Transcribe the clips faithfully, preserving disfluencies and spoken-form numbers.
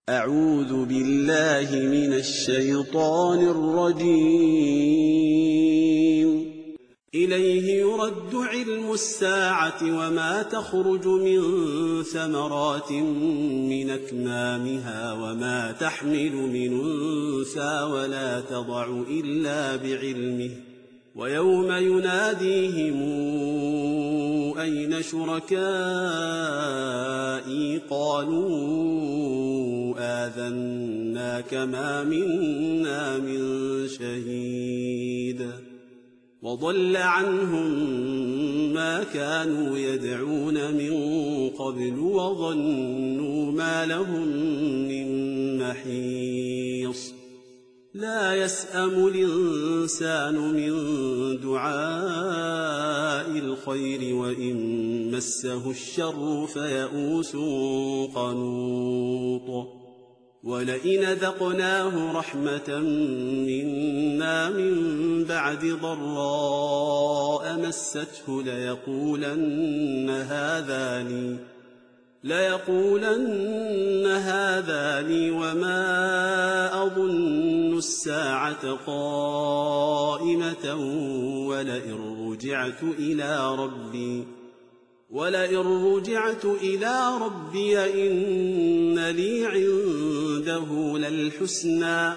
أعوذ بالله من الشيطان الرجيم. إليه يرد علم الساعة وما تخرج من ثمرات من أكمامها وما تحمل من أنثى ولا تضع إلا بعلمه، ويوم يناديهم أين شركائي قالوا آذناك ما منا من شهيد، وضل عنهم ما كانوا يدعون من قبل وظنوا ما لهم من محيص. لا يسأم الإنسان من دعاء الخير وإن مسه الشر فيئوس قنوط. ولئن ذقناه رحمة منا من بعد ضراء مسته ليقولن هذا لي ليقولن هذا لي وما أظن الساعة قائمة ولئن رجعت إلى ربي ولئن رجعت إلى ربي إن لي عنده للحسنى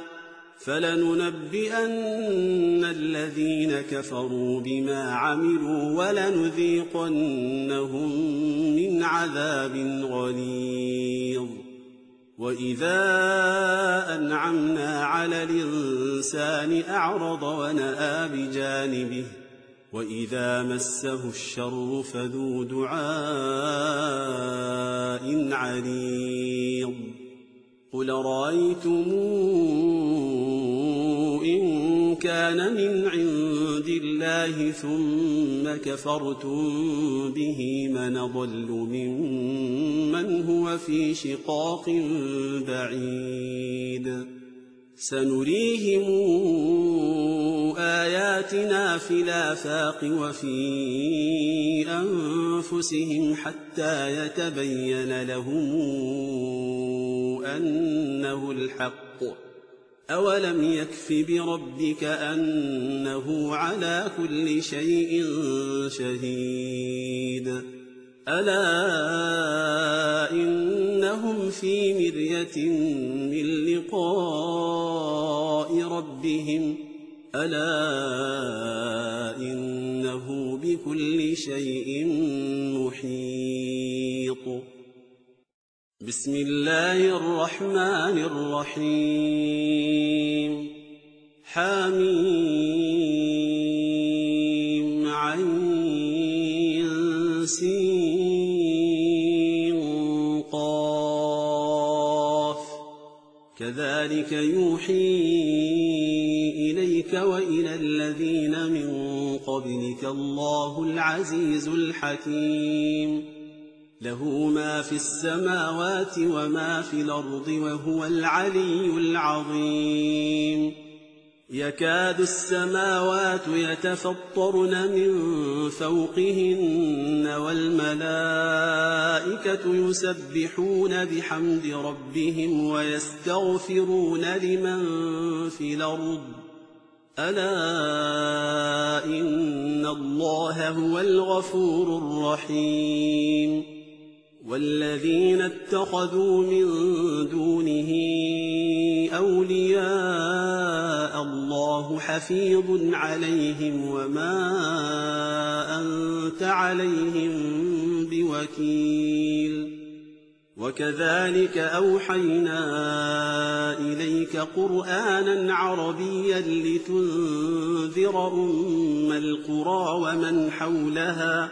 فلننبئن الذين كفروا بما عملوا ولنذيقنهم من عذاب غليظ. وإذا أنعمنا على الإنسان أعرض ونأى بجانبه وإذا مسه الشر فذو دعاء عريض. قل رأيتم إن كان من عند الله ثم كفرتم به من ضل ممن هو في شقاق بعيد. سنريهم آياتنا في الآفاق وفي أنفسهم حتى يتبين لهم أنه الحق. أولم يكف بربك أنه على كل شيء شهيد. ألا إنهم في مرية من لقاء ربهم ألا إنه بكل شيء محيط. بسم الله الرحمن الرحيم. حميم عين سين قاف. كذلك يوحي إليك وإلى الذين من قبلك الله العزيز الحكيم. له ما في السماوات وما في الأرض وهو العلي العظيم. يكاد السماوات يتفطرن من فوقهن والملائكة يسبحون بحمد ربهم ويستغفرون لمن في الأرض ألا إن الله هو الغفور الرحيم. والذين اتخذوا من دونه أولياء الله حفيظ عليهم وما أنت عليهم بوكيل. وكذلك أوحينا إليك قرآنا عربيا لتنذر أم القرى ومن حولها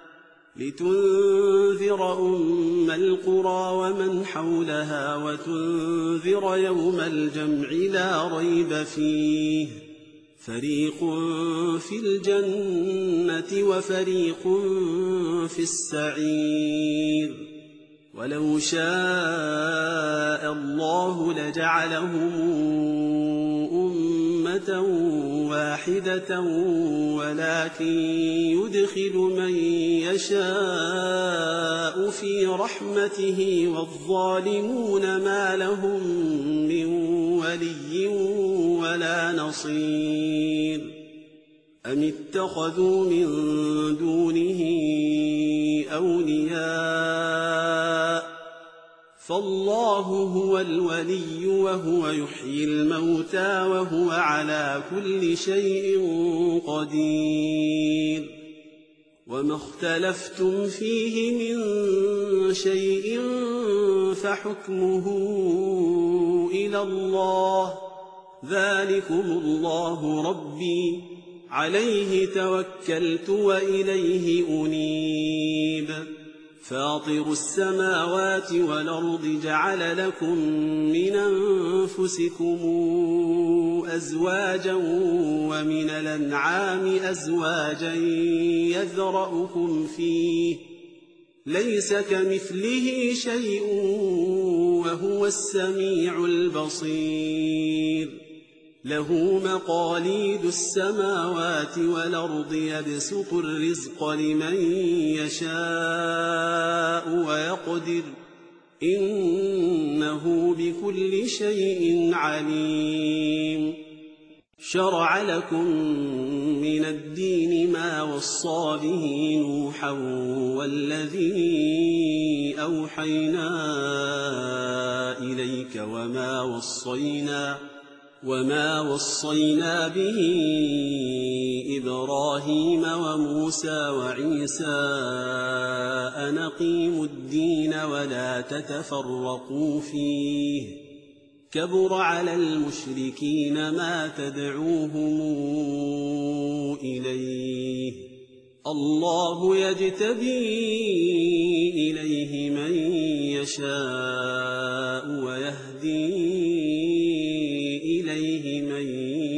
لتنذر أم القرى ومن حولها وتنذر يوم الجمع لا ريب فيه فريق في الجنة وفريق في السعير. ولو شاء الله لجعلهم أمة واحدة ولكن يدخل من يشاء في رحمته والظالمون ما لهم من ولي ولا نصير أم اتخذوا من دونه أولياء فالله هو الولي وهو يحيي الموتى وهو على كل شيء قدير وما اختلفتم فيه من شيء فحكمه إلى الله ذلكم الله ربي عليه توكلت وإليه أنيب فاطر السماوات والأرض جعل لكم من أنفسكم أزواجا ومن الأنعام أزواجا يذرأكم فيه ليس كمثله شيء وهو السميع البصير له مقاليد السماوات والأرض يبسط الرزق لمن يشاء ويقدر إنه بكل شيء عليم شرع لكم من الدين ما وصى به نوحا والذي أوحينا إليك وما وصينا وما وصينا به إبراهيم وموسى وعيسى أن أقيموا الدين ولا تتفرقوا فيه كبر على المشركين ما تدعوهم إليه الله يجتبي إليه من يشاء ويهدي إليه من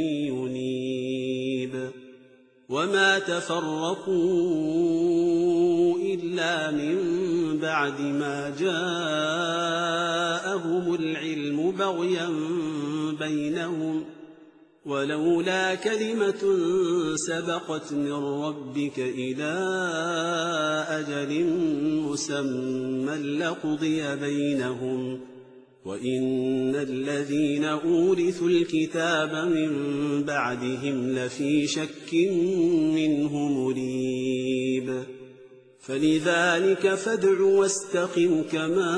ينيب وما تفرقوا إلا من بعد ما جاءهم العلم بغيا بينهم ولولا كلمة سبقت من ربك إلى أجل مسمى لقضي بينهم وإن الذين أورثوا الكتاب من بعدهم لفي شك منه مريب فلذلك فادع واستقم كما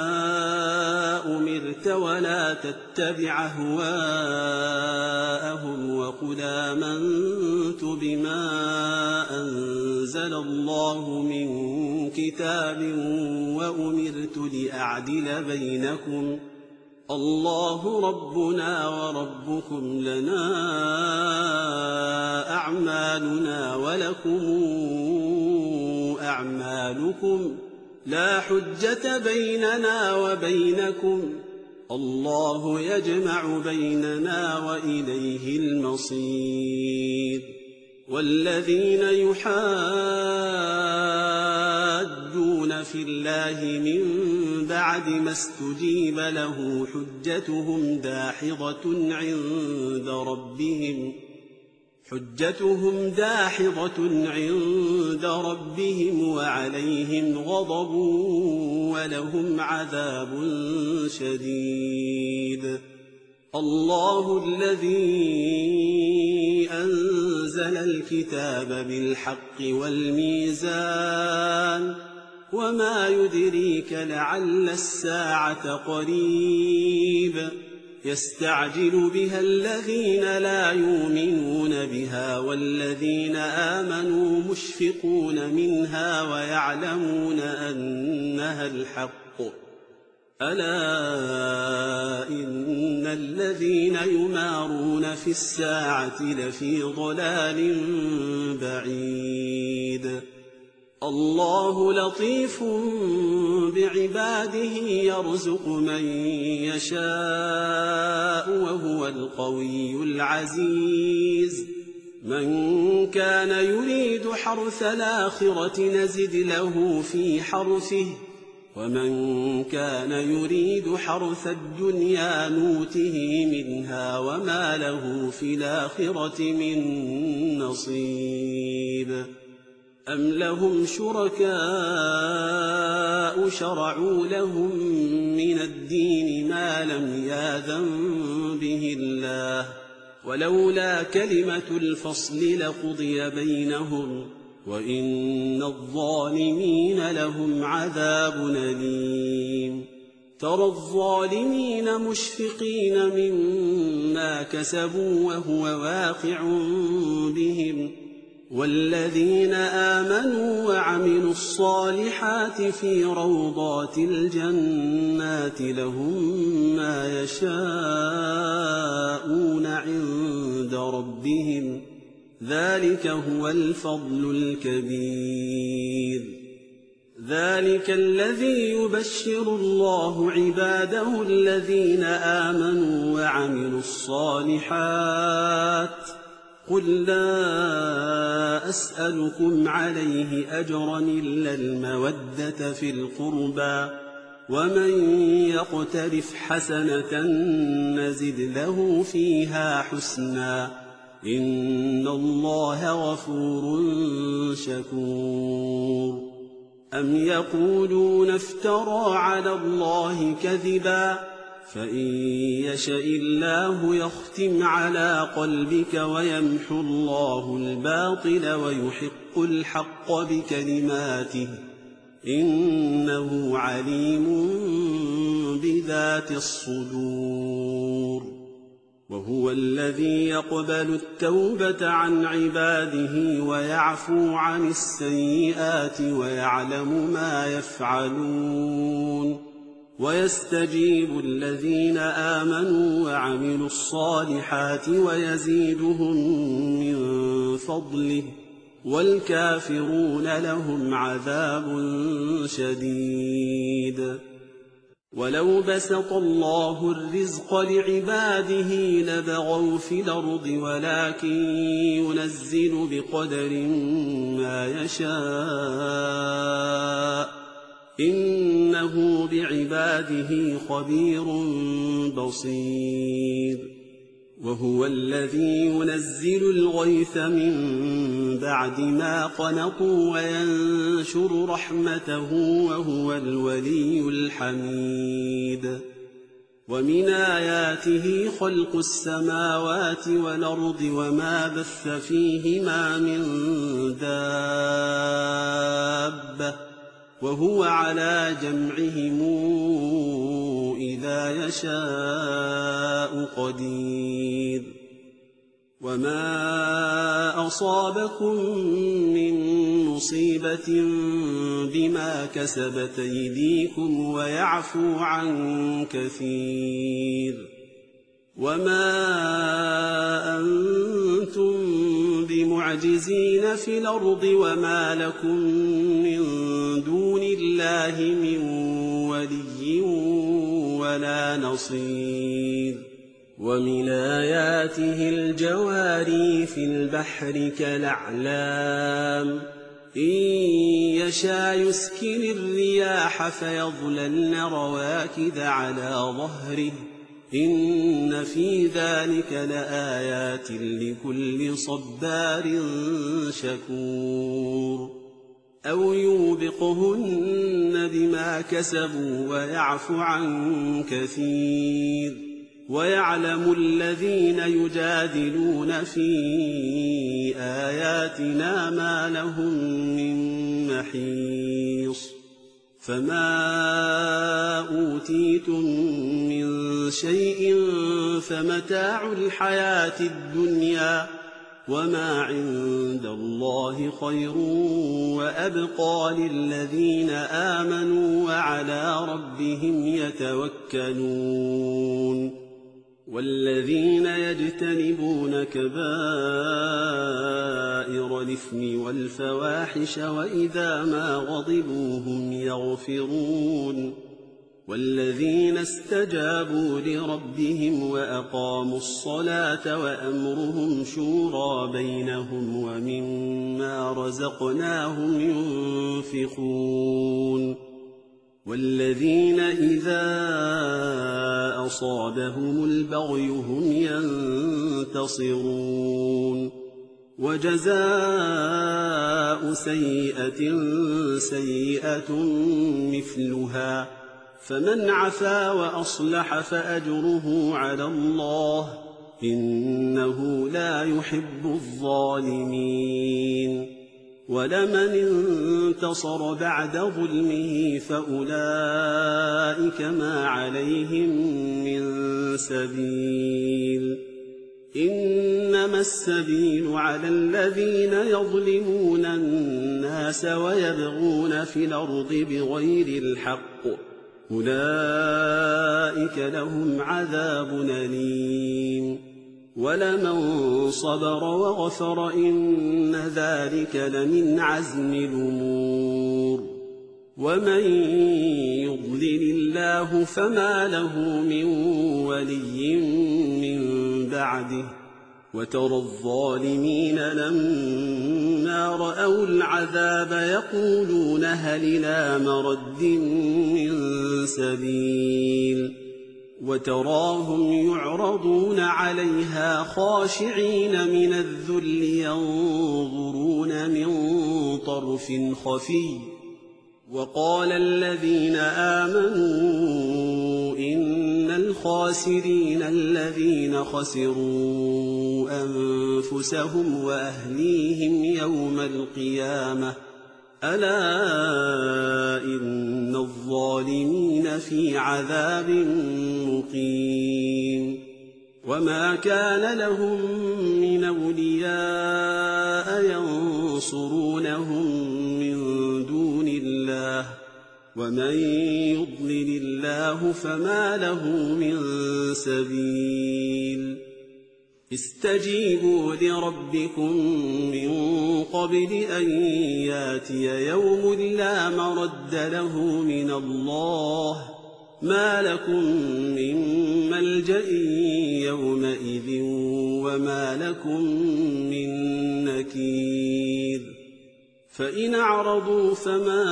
أمرت ولا تتبع أهواءهم وقل آمنت بما أنزل الله من كتاب وأمرت لأعدل بينكم الله ربنا وربكم لنا أعمالنا ولكم أعمالكم لا حجة بيننا وبينكم الله يجمع بيننا وإليه المصير والذين يحاجون في الله من بعد ما استجيب له حجتهم داحضة عند ربهم حجتهم داحضة عند ربهم وعليهم غضب ولهم عذاب شديد الله الذي أنزل الكتاب بالحق والميزان وما يدريك لعل الساعة قريب يستعجل بها الذين لا يؤمنون بها والذين آمنوا مشفقون منها ويعلمون أنها الحق ألا إن الذين يمارون في الساعة لفي ضلال بعيد الله لطيف بعباده يرزق من يشاء وهو القوي العزيز من كان يريد حرث الآخرة نزد له في حرثه ومن كان يريد حرث الدنيا نوته منها وما له في الآخرة من نصيب أم لهم شركاء شرعوا لهم من الدين ما لم يأذن به الله ولولا كلمة الفصل لقضي بينهم وإن الظالمين لهم عذاب أليم ترى الظالمين مشفقين مما كسبوا وهو واقع بهم والذين آمنوا وعملوا الصالحات في روضات الجنات لهم ما يشاءون عند ربهم ذلك هو الفضل الكبير ذلك الذي يبشر الله عباده الذين آمنوا وعملوا الصالحات قل لا أسألكم عليه أجرا إلا المودة في القربى ومن يقترف حسنة نزد له فيها حسنا إن الله غفور شكور أم يقولون افترى على الله كذبا فإن يشأ الله يختم على قلبك ويمحو الله الباطل ويحق الحق بكلماته إنه عليم بذات الصدور وهو الذي يقبل التوبة عن عباده ويعفو عن السيئات ويعلم ما يفعلون ويستجيب الذين آمنوا وعملوا الصالحات ويزيدهم من فضله والكافرون لهم عذاب شديد ولو بسط الله الرزق لعباده لبغوا في الأرض ولكن ينزل بقدر ما يشاء إنه بعباده خبير بصير وهو الذي ينزل الغيث من بعد ما قنطوا وينشر رحمته وهو الولي الحميد ومن آياته خلق السماوات والأرض وما بث فيهما من دابة وهو على جمعهم إذا يشاء قدير وما أصابكم من مصيبة بما كسبت أيديكم ويعفو عن كثير وما أنتم بمعجزين في الأرض وما لكم من دون الله من ولي ولا نصير ومن آياته الجواري في البحر كالأعلام إن يشاء يسكن الرياح فيظللن رواكد على ظهره إن في ذلك لآيات لكل صبار شكور أو يوبقهن بما كسبوا ويعفو عن كثير ويعلم الذين يجادلون في آياتنا ما لهم من محيص فما أوتيتم من شيء فمتاع الحياة الدنيا وما عند الله خير وأبقى للذين آمنوا وعلى ربهم يتوكلون والذين يجتنبون كبائر الإثم والفواحش وإذا ما غضبوا هم يغفرون والذين استجابوا لربهم وأقاموا الصلاة وأمرهم شورى بينهم ومما رزقناهم ينفقون والذين إذا أصابهم البغي هم ينتصرون وجزاء سيئة سيئة مثلها فمن عفا وأصلح فأجره على الله إنه لا يحب الظالمين ولمن انتصر بعد ظلمه فأولئك ما عليهم من سبيل إنما السبيل على الذين يظلمون الناس ويبغون في الأرض بغير الحق أولئك لهم عذاب أليم ولمن صبر وغفر إن ذلك لمن عزم الأمور ومن يضلل الله فما له من ولي من بعده وترى الظالمين لما رأوا العذاب يقولون هل إلى مرد من سبيل وتراهم يعرضون عليها خاشعين من الذل ينظرون من طرف خفي وقال الذين آمنوا إن الخاسرين الذين خسروا أنفسهم وأهليهم يوم القيامة ألا إن الظالمين في عذاب مقيم وما كان لهم من أولياء ينصرونهم من دون الله ومن يضلل الله فما له من سبيل استجيبوا لربكم من قبل أن ياتي يوم لا مرد له من الله ما لكم من ملجأ يومئذ وما لكم من نكير فإن أعرضوا فما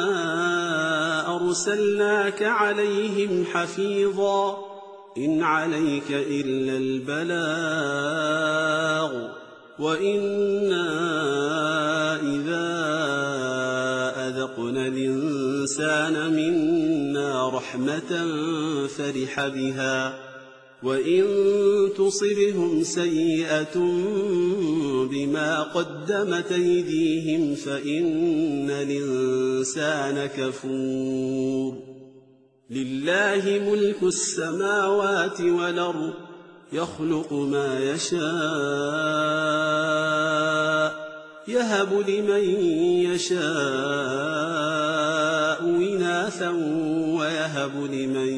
أرسلناك عليهم حفيظا إن عليك إلا البلاغ وإنا إذا أذقنا الإنسان منا رحمة فرح بها وإن تصبهم سيئة بما قدمت أيديهم فإن الإنسان كفور لله ملك السماوات والأرض يخلق ما يشاء يهب لمن يشاء إناثا ويهب لمن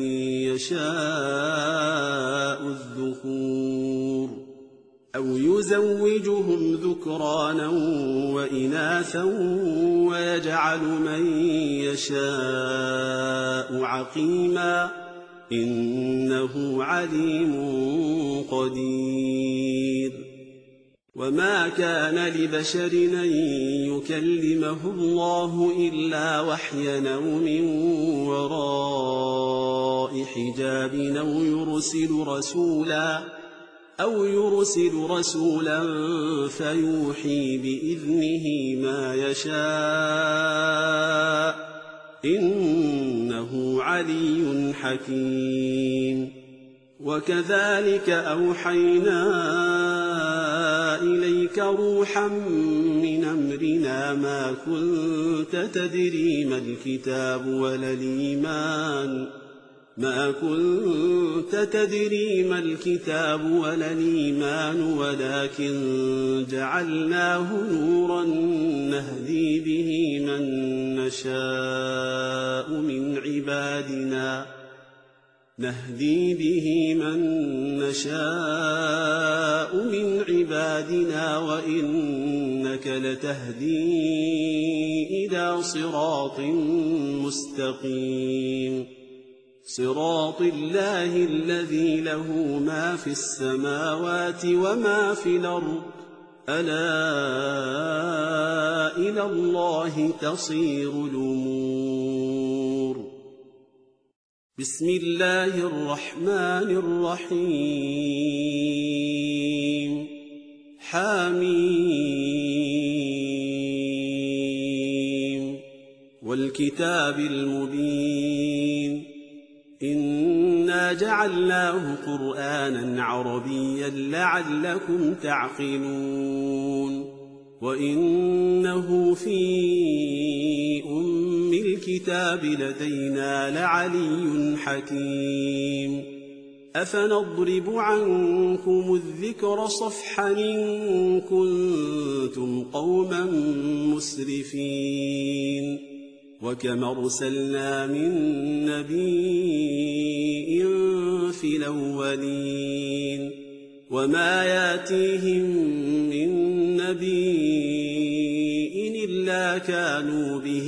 يشاء الذكور أو يزوجهم ذكرانا وإناثا ويجعل من يشاء عقيما إنه عليم قدير وما كان لبشر أن يكلمه الله إلا وحيا أو من وراء حجاب أو يرسل رسولا أو يرسل رسولا فيوحي بإذنه ما يشاء إنه علي حكيم وكذلك أوحينا إليك روحا من أمرنا ما كنت تدري ما الكتاب ولا الإيمان ما كنت تدري ما الكتاب ولا الإيمان ولكن جعلناه نورا نهدي به من نشاء من عبادنا نهدي به من نشاء من عبادنا وإنك لتهدي إلى صراط مستقيم صراط الله الذي له ما في السماوات وما في الأرض ألا إلى الله تصير الأمور بسم الله الرحمن الرحيم حميم والكتاب المبين إنا جعلناه قرآنا عربيا لعلكم تعقلون وإنه في أم الكتاب لدينا لعلي حكيم أفنضرب عنكم الذكر صفحا إن كنتم قوما مسرفين وكم أرسلنا من نبي في الأولين وما ياتيهم من نبي إلا كانوا به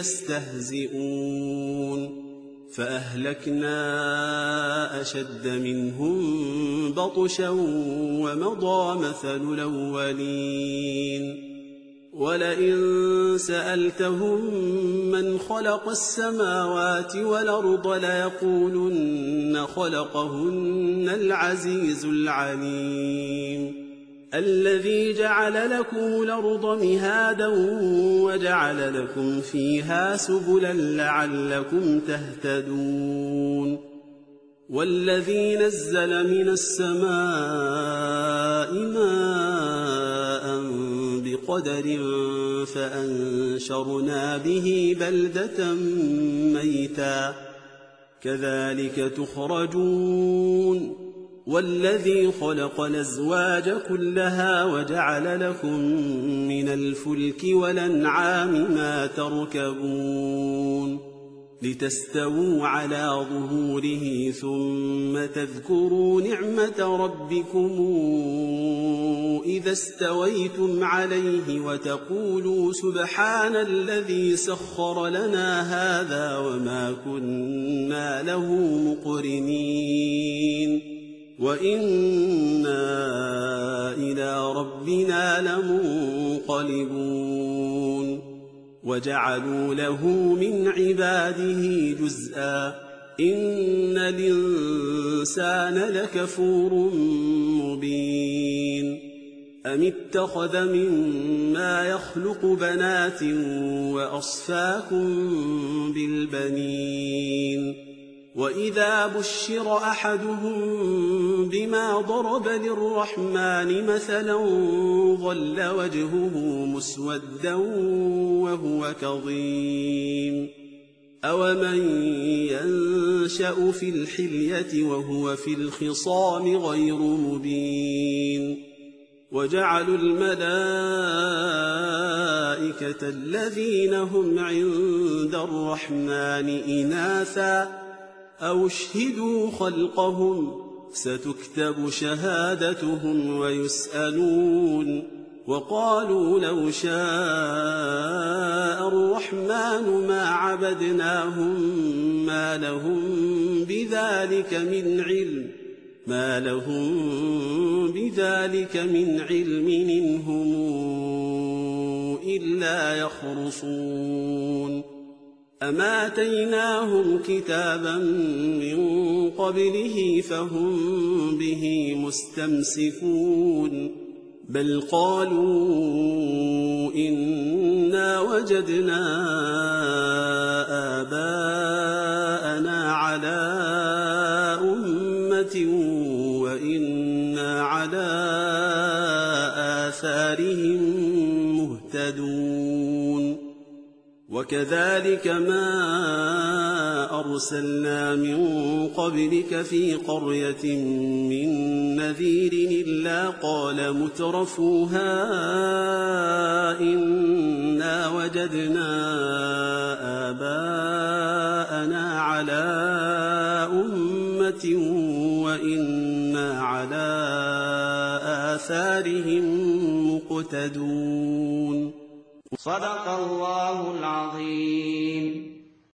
يستهزئون فأهلكنا أشد منهم بطشا ومضى مثل الأولين ولئن سألتهم من خلق السماوات والأرض ليقولن خلقهن العزيز العليم الذي جعل لكم الأرض مهادا وجعل لكم فيها سبلا لعلكم تهتدون والذي نزل من السماء ماء بقدر فأنشرنا به بلدة ميتا كذلك تخرجون والذي خلق الأزواج كلها وجعل لكم من الفلك والأنعام ما تركبون لتستووا على ظهوره ثم تذكروا نعمة ربكم إذا استويتم عليه وتقولوا سبحان الذي سخر لنا هذا وما كنا له مقرنين وإنا إلى ربنا لمنقلبون وجعلوا له من عباده جزءا إن الإنسان لكفور مبين أم اتخذ مما يخلق بنات وأصفاكم بالبنين وإذا بشر أحدهم بما ضرب للرحمن مثلا ظل وجهه مسودا وهو كظيم أومن ينشأ في الحلية وهو في الخصام غير مبين وجعلوا الملائكة الذين هم عند الرحمن إناثا أو اشهدوا خلقهم ستكتب شهادتهم ويسألون وقالوا لو شاء الرحمن ما عبدناهم ما لهم بذلك من علم ما لهم بذلك من علم إنهم إلا يخرصون أما آتيناهم كتابا من قبله فهم به مستمسكون بل قالوا إنا وجدنا آباءنا على أمة وإنا على آثارهم مهتدون وكذلك ما أرسلنا من قبلك في قرية من نذير إلا قال مترفوها إنا وجدنا آباءنا على أمة وإنا على آثارهم مقتدون. صدق الله العظيم.